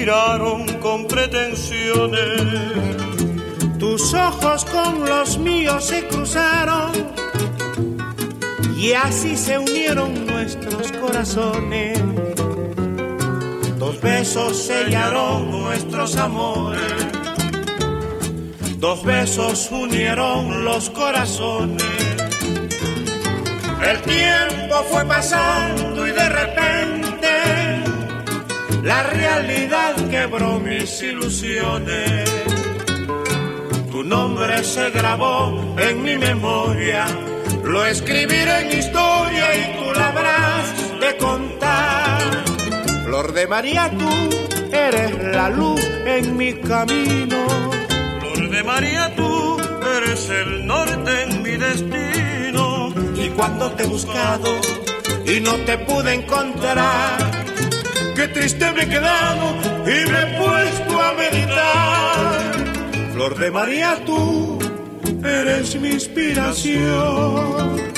miraron con pretensiones. Tus ojos con los míos se cruzaron y así se unieron nuestros corazones. Dos besos sellaron nuestros amores, dos besos unieron los corazones. El tiempo fue pasando y de repente la realidad quebró mis ilusiones. Tu nombre se grabó en mi memoria, lo escribiré en historia y tú la habrás de contar. Flor de María, tú eres la luz en mi camino. Flor de María, tú eres el norte en mi destino. Y cuando te he buscado y no te pude encontrar, qué triste me he quedado y me he puesto a meditar. Flor de María, tú eres mi inspiración.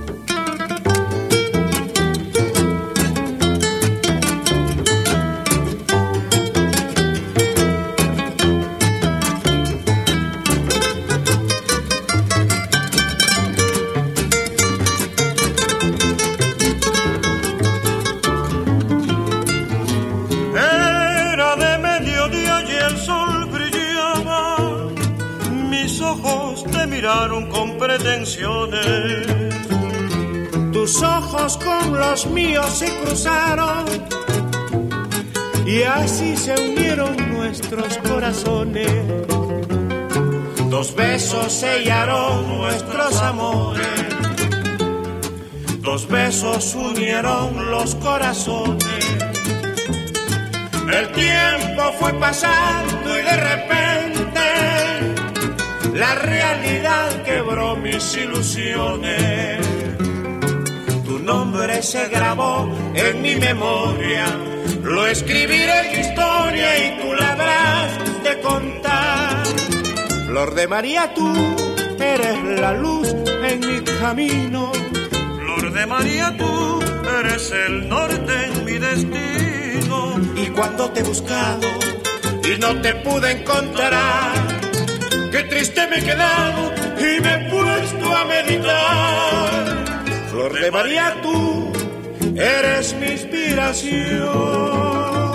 Miraron con pretensiones. Tus ojos con los míos se cruzaron y así se unieron nuestros corazones. Dos besos sellaron nuestros amores, dos besos unieron los corazones. El tiempo fue pasando y de repente la realidad quebró mis ilusiones. Tu nombre se grabó en mi memoria, lo escribiré en historia y tú la habrás de contar. Flor de María, tú eres la luz en mi camino. Flor de María, tú eres el norte en mi destino. Y cuando te he buscado y no te pude encontrar, qué triste me he quedado y me he puesto a meditar. Flor de María, tú eres mi inspiración.